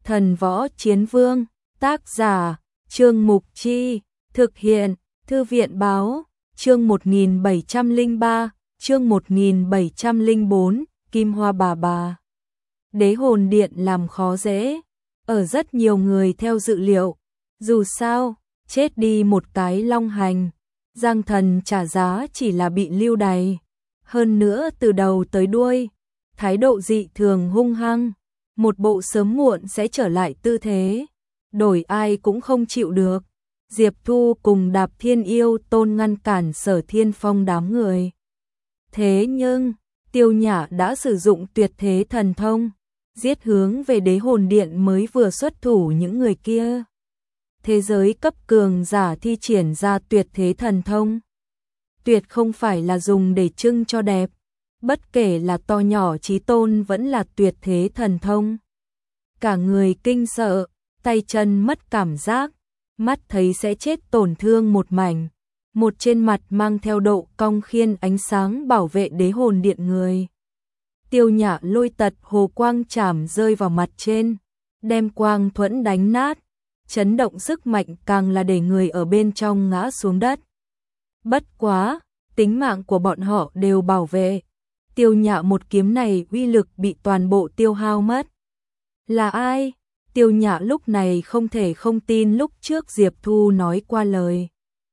Thần Võ Chiến Vương, tác giả, Trương Mục Chi, thực hiện, Thư viện Báo, chương 1703, chương 1704, Kim Hoa bà bà. Đế hồn điện làm khó dễ, ở rất nhiều người theo dự liệu, dù sao, chết đi một cái long hành, Giang Thần trả giá chỉ là bị lưu đày, hơn nữa từ đầu tới đuôi, thái độ dị thường hung hăng, một bộ sớm muộn sẽ trở lại tư thế, đổi ai cũng không chịu được. Diệp Thu cùng Đạp Thiên Yêu Tôn ngăn cản Sở Thiên Phong đám người. Thế nhưng, Tiêu Nhã đã sử dụng tuyệt thế thần thông, giết hướng về đế hồn điện mới vừa xuất thủ những người kia. Thế giới cấp cường giả thi triển ra tuyệt thế thần thông. Tuyệt không phải là dùng để trưng cho đẹp, bất kể là to nhỏ chí tôn vẫn là tuyệt thế thần thông. Cả người kinh sợ, tay chân mất cảm giác, mắt thấy sẽ chết tổn thương một mảnh, một trên mặt mang theo độ cong khiên ánh sáng bảo vệ đế hồn điện người. Tiêu Nhã lôi tật hồ quang chảm rơi vào mặt trên, đem quang thuẫn đánh nát, chấn động sức mạnh càng là để người ở bên trong ngã xuống đất. Bất quá, tính mạng của bọn họ đều bảo vệ. Tiêu Nhã một kiếm này uy lực bị toàn bộ tiêu hao mất. Là ai? Tiêu Nhã lúc này không thể không tin lúc trước Diệp Thu nói qua lời.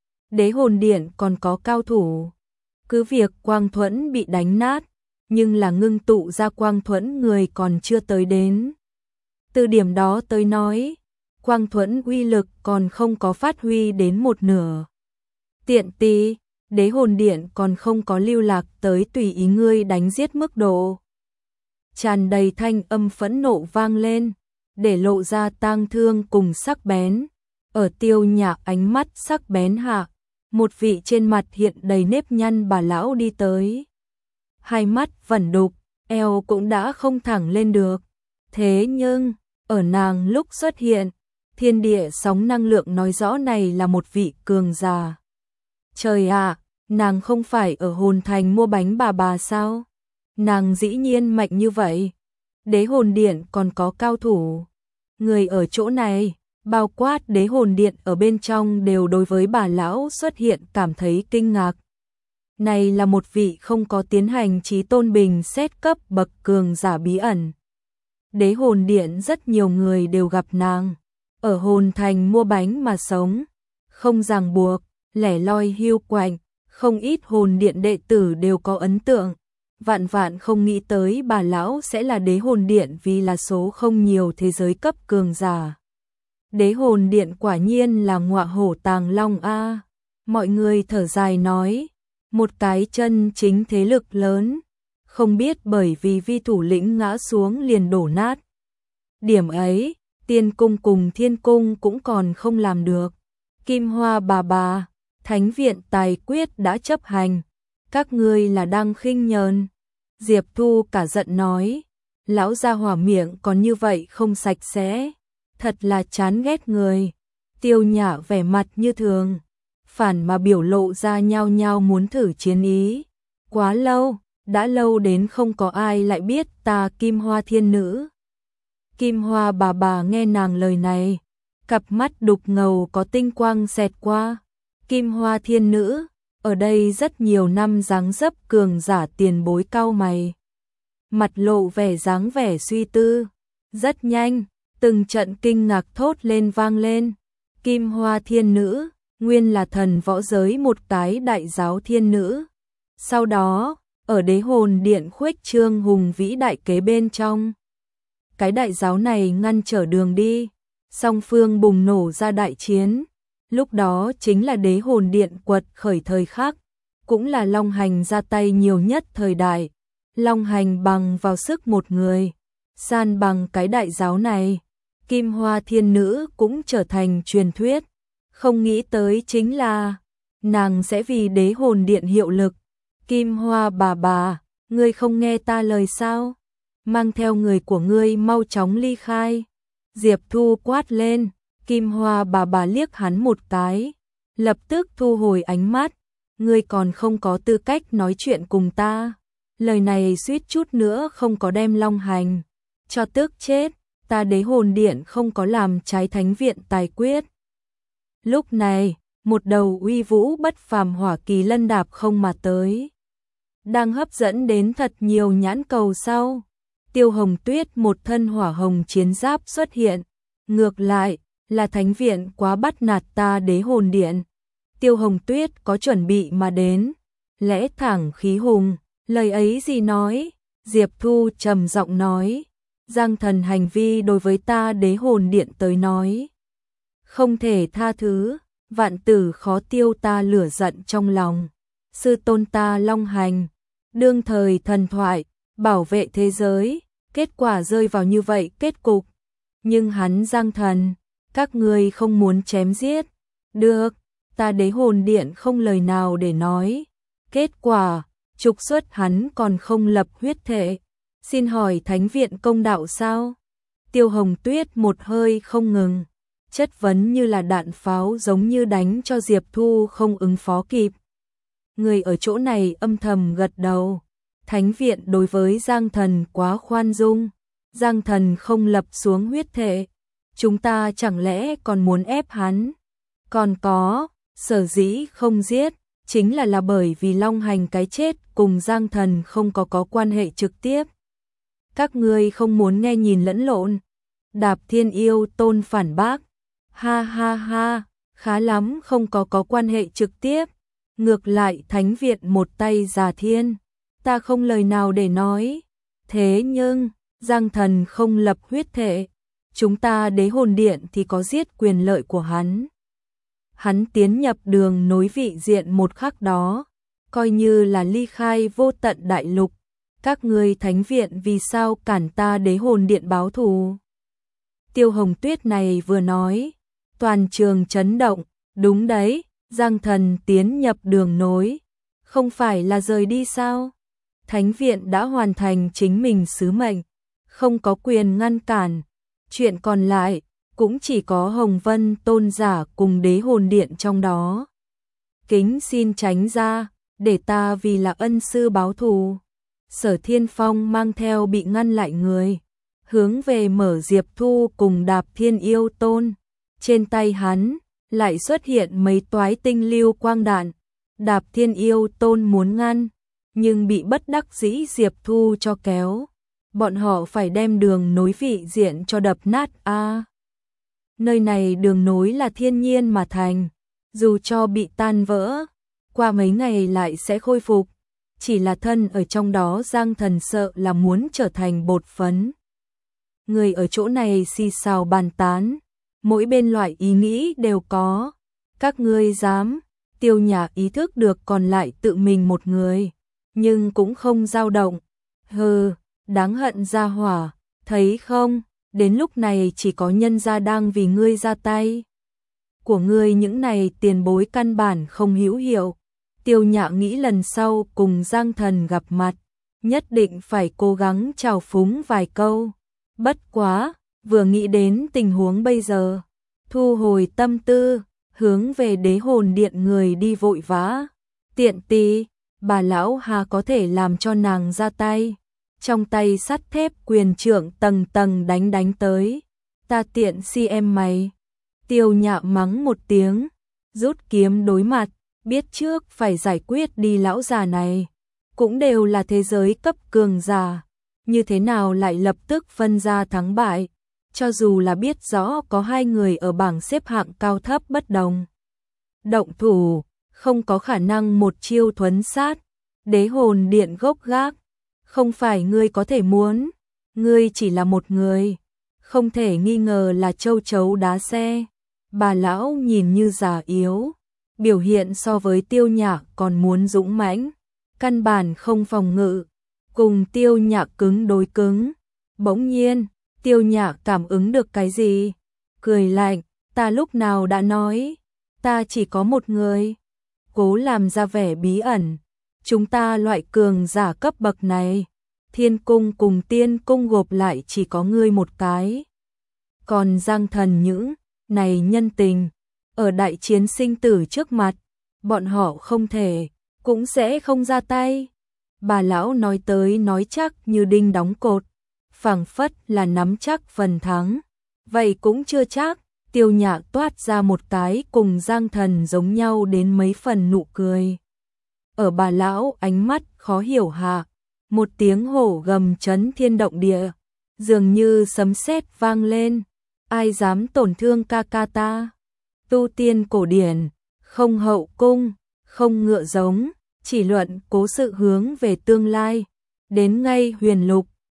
Đế hồn điện còn có cao thủ. Cứ việc quang thuẫn bị đánh nát, nhưng là ngưng tụ ra quang thuẫn người còn chưa tới đến. Từ điểm đó tới nói, quang thuẫn uy lực còn không có phát huy đến một nửa. Tiện tì, đế hồn điện còn không có lưu lạc tới tùy ý ngươi đánh giết mức độ. Tràn đầy thanh âm phẫn nộ vang lên, để lộ ra tang thương cùng sắc bén. Ở Tiêu Nhã ánh mắt sắc bén hạ, một vị trên mặt hiện đầy nếp nhăn bà lão đi tới. Hai mắt vẩn đục, eo cũng đã không thẳng lên được. Thế nhưng, ở nàng lúc xuất hiện, thiên địa sóng năng lượng nói rõ này là một vị cường giả. Trời ạ, nàng không phải ở hồn thành mua bánh bà sao? Nàng dĩ nhiên mạnh như vậy. Đế hồn điện còn có cao thủ. Người ở chỗ này, bao quát đế hồn điện ở bên trong đều đối với bà lão xuất hiện cảm thấy kinh ngạc. Này là một vị không có tiến hành chí tôn bình xét cấp bậc cường giả bí ẩn. Đế hồn điện rất nhiều người đều gặp nàng. Ở hồn thành mua bánh mà sống. Không ràng buộc, lẻ loi hiu quạnh. Không ít hồn điện đệ tử đều có ấn tượng. Vạn vạn không nghĩ tới bà lão sẽ là đế hồn điện vì là số không nhiều thế giới cấp cường giả. Đế hồn điện quả nhiên là ngọa hổ tàng long a. Mọi người thở dài nói, một cái chân chính thế lực lớn, không biết bởi vì vi thủ lĩnh ngã xuống liền đổ nát. Điểm ấy, tiên cung cùng thiên cung cũng còn không làm được. Kim Hoa bà bà, thánh viện tài quyết đã chấp hành. Các ngươi là đang khinh nhờn. Diệp Thu cả giận nói, lão gia hỏa miệng còn như vậy không sạch sẽ, thật là chán ghét người. Tiêu Nhã vẻ mặt như thường, phản mà biểu lộ ra nhao nhao muốn thử chiến ý. Quá lâu, đã lâu đến không có ai lại biết ta Kim Hoa thiên nữ. Kim Hoa bà bà nghe nàng lời này, cặp mắt đục ngầu có tinh quang xẹt qua. Kim Hoa thiên nữ, ở đây rất nhiều năm dáng dấp cường giả tiền bối cau mày. Mặt lộ vẻ dáng vẻ suy tư. Rất nhanh, từng trận kinh ngạc thốt lên vang lên. Kim Hoa thiên nữ, nguyên là thần võ giới một cái đại giáo thiên nữ. Sau đó, ở đế hồn điện khuếch trương hùng vĩ đại kế bên trong. Cái đại giáo này ngăn trở đường đi, song phương bùng nổ ra đại chiến. Lúc đó chính là đế hồn điện quật khởi thời khắc, cũng là Long Hành ra tay nhiều nhất thời đại. Long Hành bằng vào sức một người, san bằng cái đại giáo này. Kim Hoa thiên nữ cũng trở thành truyền thuyết. Không nghĩ tới chính là, nàng sẽ vì đế hồn điện hiệu lực. Kim Hoa bà bà, ngươi không nghe ta lời sao? Mang theo người của ngươi mau chóng ly khai. Diệp Thu quát lên. Kim Hoa bà bà liếc hắn một cái, lập tức thu hồi ánh mắt. Ngươi còn không có tư cách nói chuyện cùng ta. Lời này suýt chút nữa không có đem Long Hành cho tức chết. ta Đế Hồn Điện không có làm trái Thánh Viện tài quyết. Lúc này, một đầu uy vũ bất phàm hỏa kỳ lân đạp không mà tới, đang hấp dẫn đến thật nhiều nhãn cầu sau. Tiêu Hồng Tuyết một thân hỏa hồng chiến giáp xuất hiện, ngược lại là Thánh Viện quá bắt nạt ta Đế Hồn Điện. Tiêu Hồng Tuyết có chuẩn bị mà đến, lẽ thẳng khí hùng, lời ấy gì nói? Diệp Thu trầm giọng nói, Giang Thần hành vi đối với ta Đế Hồn Điện tới nói không thể tha thứ, vạn tử khó tiêu ta lửa giận trong lòng. Sư tôn ta Long Hành, đương thời thần thoại, bảo vệ thế giới, kết quả rơi vào như vậy kết cục. Nhưng hắn Giang Thần, các ngươi không muốn chém giết, được, ta Đế Hồn Điện không lời nào để nói. Kết quả, trục xuất hắn còn không lập huyết thể. Xin hỏi Thánh Viện công đạo sao? Tiêu Hồng Tuyết một hơi không ngừng, chất vấn như là đạn pháo, giống như đánh cho Diệp Thu không ứng phó kịp. Người ở chỗ này âm thầm gật đầu. Thánh Viện đối với Giang Thần quá khoan dung. Giang Thần không lập xuống huyết thể, chúng ta chẳng lẽ còn muốn ép hắn? Còn có, sở dĩ không giết, chính là bởi vì Long Hành cái chết cùng Giang Thần không có quan hệ trực tiếp. Các ngươi không muốn nghe nhìn lẫn lộn. Đạp Thiên Yêu Tôn phản bác. Ha ha ha, khá lắm, không có quan hệ trực tiếp. Ngược lại Thánh Viện một tay già thiên, ta không lời nào để nói. Thế nhưng, Giang Thần không lập huyết thể, chúng ta Đế Hồn Điện thì có giết quyền lợi của hắn. Hắn tiến nhập đường nối vị diện một khắc đó, coi như là ly khai vô tận đại lục. Các ngươi Thánh Viện vì sao cản ta Đế Hồn Điện báo thù? Tiêu Hồng Tuyết này vừa nói, toàn trường chấn động. Đúng đấy, Giang Thần tiến nhập đường nối, không phải là rời đi sao? Thánh Viện đã hoàn thành chính mình sứ mệnh, không có quyền ngăn cản. Chuyện còn lại cũng chỉ có Hồng Vân Tôn giả cùng Đế Hồn Điện trong đó. Kính xin tránh ra, để ta vì là ân sư báo thù. Sở Thiên Phong mang theo bị ngăn lại người, hướng về mở Diệp Thu cùng Đạp Thiên Yêu Tôn. Trên tay hắn lại xuất hiện mấy toái tinh lưu quang đạn. Đạp Thiên Yêu Tôn muốn ngăn, nhưng bị bất đắc dĩ Diệp Thu cho kéo. Bọn họ phải đem đường nối vị diện cho đập nát a. Nơi này đường nối là thiên nhiên mà thành, dù cho bị tan vỡ, qua mấy ngày lại sẽ khôi phục. Chỉ là thân ở trong đó Giang Thần sợ là muốn trở thành bột phấn. Người ở chỗ này xì xào bàn tán, mỗi bên loại ý nghĩ đều có. Các ngươi dám? Tiêu Nhã ý thức được còn lại tự mình một người, nhưng cũng không dao động. Hừ, đáng hận gia hỏa, thấy không? Đến lúc này chỉ có nhân gia đang vì ngươi ra tay. Của ngươi những này tiền bối căn bản không hữu hiệu. Tiêu Nhã nghĩ lần sau cùng Giang Thần gặp mặt, nhất định phải cố gắng chào phúng vài câu. Bất quá, vừa nghĩ đến tình huống bây giờ, thu hồi tâm tư, hướng về Đế Hồn Điện người đi vội vã. Tiện tì, bà lão hà có thể làm cho nàng ra tay. Trong tay sắt thép quyền trượng tầng tầng đánh tới. Ta tiện si em mày. Tiêu Nhã mắng một tiếng, rút kiếm đối mặt, biết trước phải giải quyết đi lão già này. Cũng đều là thế giới cấp cường giả, như thế nào lại lập tức phân ra thắng bại, cho dù là biết rõ có hai người ở bảng xếp hạng cao thấp bất đồng. Động thủ, không có khả năng một chiêu thuấn sát. Đế Hồn Điện gốc gác, không phải ngươi có thể muốn, ngươi chỉ là một người, không thể nghi ngờ là châu chấu đá xe. Bà lão nhìn như già yếu, biểu hiện so với Tiêu Nhã còn muốn dũng mãnh, căn bản không phòng ngự, cùng Tiêu Nhã cứng đối cứng. Bỗng nhiên, Tiêu Nhã cảm ứng được cái gì, cười lạnh, ta lúc nào đã nói, ta chỉ có một người. Cố làm ra vẻ bí ẩn, chúng ta loại cường giả cấp bậc này, Thiên Cung cùng Tiên Cung gộp lại chỉ có ngươi một cái. Còn Giang Thần những này nhân tình, ở đại chiến sinh tử trước mặt, bọn họ không thể, cũng sẽ không ra tay. Bà lão nói tới nói chắc như đinh đóng cột, phảng phất là nắm chắc phần thắng. Vậy cũng chưa chắc, Tiêu Nhạc toát ra một cái cùng Giang Thần giống nhau đến mấy phần nụ cười. Ở bà lão ánh mắt khó hiểu hạ, một tiếng hổ gầm chấn thiên động địa, dường như sấm sét vang lên, ai dám tổn thương ca ca ta. Tu tiên cổ điển, không hậu cung, không ngựa giống, chỉ luận cố sự hướng về tương lai, đến ngay huyền lục,